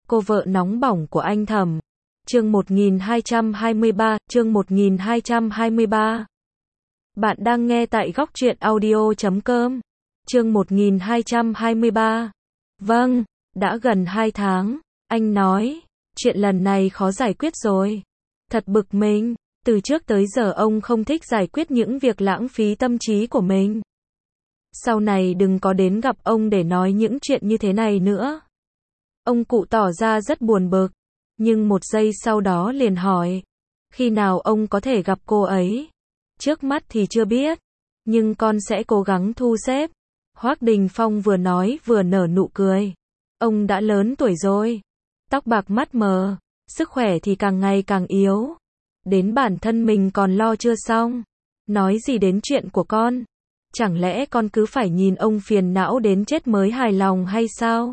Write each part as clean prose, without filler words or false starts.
Cô vợ nóng bỏng của anh Thẩm. Chương 1223. Bạn đang nghe tại góc truyện audio.com. Chương 1223. Vâng, đã gần 2 tháng, anh nói, chuyện lần này khó giải quyết rồi. Thật bực mình, từ trước tới giờ ông không thích giải quyết những việc lãng phí tâm trí của mình. Sau này đừng có đến gặp ông để nói những chuyện như thế này nữa. Ông cụ tỏ ra rất buồn bực, nhưng một giây sau đó liền hỏi, khi nào ông có thể gặp cô ấy? Trước mắt thì chưa biết, nhưng con sẽ cố gắng thu xếp. Hoác Đình Phong vừa nói vừa nở nụ cười. Ông đã lớn tuổi rồi, tóc bạc mắt mờ, sức khỏe thì càng ngày càng yếu. Đến bản thân mình còn lo chưa xong, nói gì đến chuyện của con? Chẳng lẽ con cứ phải nhìn ông phiền não đến chết mới hài lòng hay sao?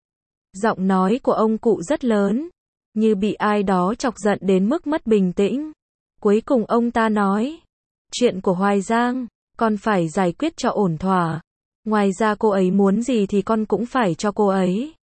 Giọng nói của ông cụ rất lớn, như bị ai đó chọc giận đến mức mất bình tĩnh. Cuối cùng ông ta nói, chuyện của Hoài Giang, con phải giải quyết cho ổn thỏa. Ngoài ra cô ấy muốn gì thì con cũng phải cho cô ấy.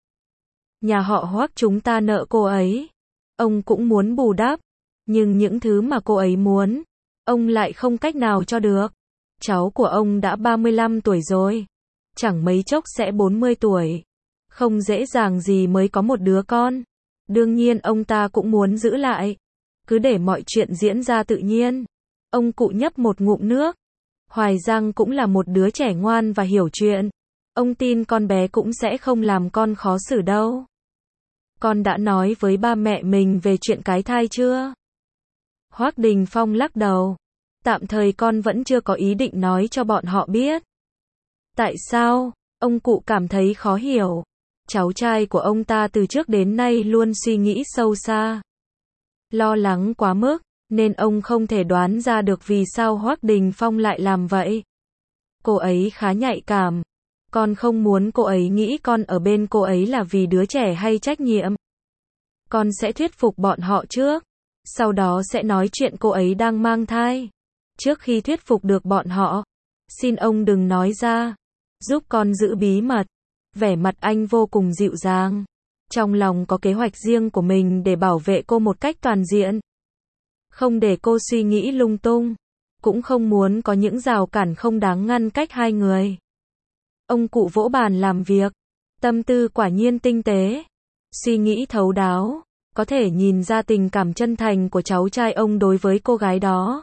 Nhà họ Hoác chúng ta nợ cô ấy, ông cũng muốn bù đắp, nhưng những thứ mà cô ấy muốn, ông lại không cách nào cho được. Cháu của ông đã 35 tuổi rồi, chẳng mấy chốc sẽ 40 tuổi. Không dễ dàng gì mới có một đứa con. Đương nhiên ông ta cũng muốn giữ lại. Cứ để mọi chuyện diễn ra tự nhiên. Ông cụ nhấp một ngụm nước. Hoài Giang cũng là một đứa trẻ ngoan và hiểu chuyện. Ông tin con bé cũng sẽ không làm con khó xử đâu. Con đã nói với ba mẹ mình về chuyện cái thai chưa? Hoác Đình Phong lắc đầu. Tạm thời con vẫn chưa có ý định nói cho bọn họ biết. Tại sao? Ông cụ cảm thấy khó hiểu. Cháu trai của ông ta từ trước đến nay luôn suy nghĩ sâu xa, lo lắng quá mức, nên ông không thể đoán ra được vì sao Hoác Đình Phong lại làm vậy. Cô ấy khá nhạy cảm. Con không muốn cô ấy nghĩ con ở bên cô ấy là vì đứa trẻ hay trách nhiệm. Con sẽ thuyết phục bọn họ trước, sau đó sẽ nói chuyện cô ấy đang mang thai. Trước khi thuyết phục được bọn họ, xin ông đừng nói ra, giúp con giữ bí mật. Vẻ mặt anh vô cùng dịu dàng. Trong lòng có kế hoạch riêng của mình để bảo vệ cô một cách toàn diện. Không để cô suy nghĩ lung tung. Cũng không muốn có những rào cản không đáng ngăn cách hai người. Ông cụ vỗ bàn làm việc. Tâm tư quả nhiên tinh tế. Suy nghĩ thấu đáo. Có thể nhìn ra tình cảm chân thành của cháu trai ông đối với cô gái đó.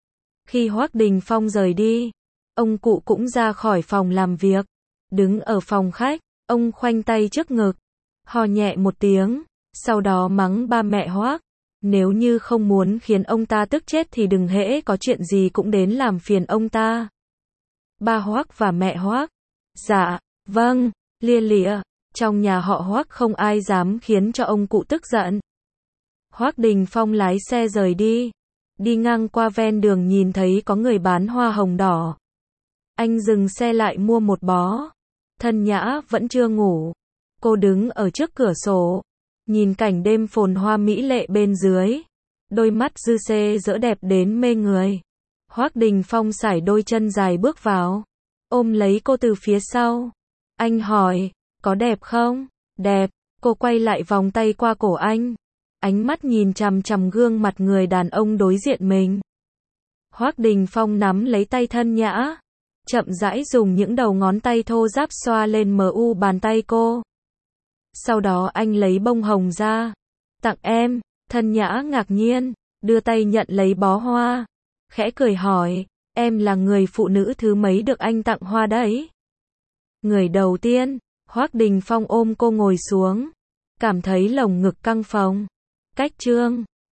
Khi Hoác Đình Phong rời đi, ông cụ cũng ra khỏi phòng làm việc. Đứng ở phòng khách, ông khoanh tay trước ngực, ho nhẹ một tiếng, sau đó mắng ba mẹ Hoác. Nếu như không muốn khiến ông ta tức chết thì đừng hễ có chuyện gì cũng đến làm phiền ông ta. Ba Hoác và mẹ Hoác. Dạ, vâng, lia lịa. Trong nhà họ Hoác không ai dám khiến cho ông cụ tức giận. Hoác Đình Phong lái xe rời đi. Đi ngang qua ven đường nhìn thấy có người bán hoa hồng đỏ. Anh dừng xe lại mua một bó. Thân Nhã vẫn chưa ngủ. Cô đứng ở trước cửa sổ, nhìn cảnh đêm phồn hoa mỹ lệ bên dưới. Đôi mắt dư xê dỡ đẹp đến mê người. Hoác Đình Phong sải đôi chân dài bước vào, ôm lấy cô từ phía sau. Anh hỏi, có đẹp không? Đẹp. Cô quay lại vòng tay qua cổ anh. Ánh mắt nhìn chằm chằm gương mặt người đàn ông đối diện mình. Hoác Đình Phong nắm lấy tay Thân Nhã, chậm rãi dùng những đầu ngón tay thô ráp xoa lên mu bàn tay cô. Sau đó anh lấy bông hồng ra. Tặng em. Thân Nhã ngạc nhiên, đưa tay nhận lấy bó hoa. Khẽ cười hỏi, em là người phụ nữ thứ mấy được anh tặng hoa đấy? Người đầu tiên. Hoác Đình Phong ôm cô ngồi xuống. Cảm thấy lồng ngực căng phồng. Cách trương.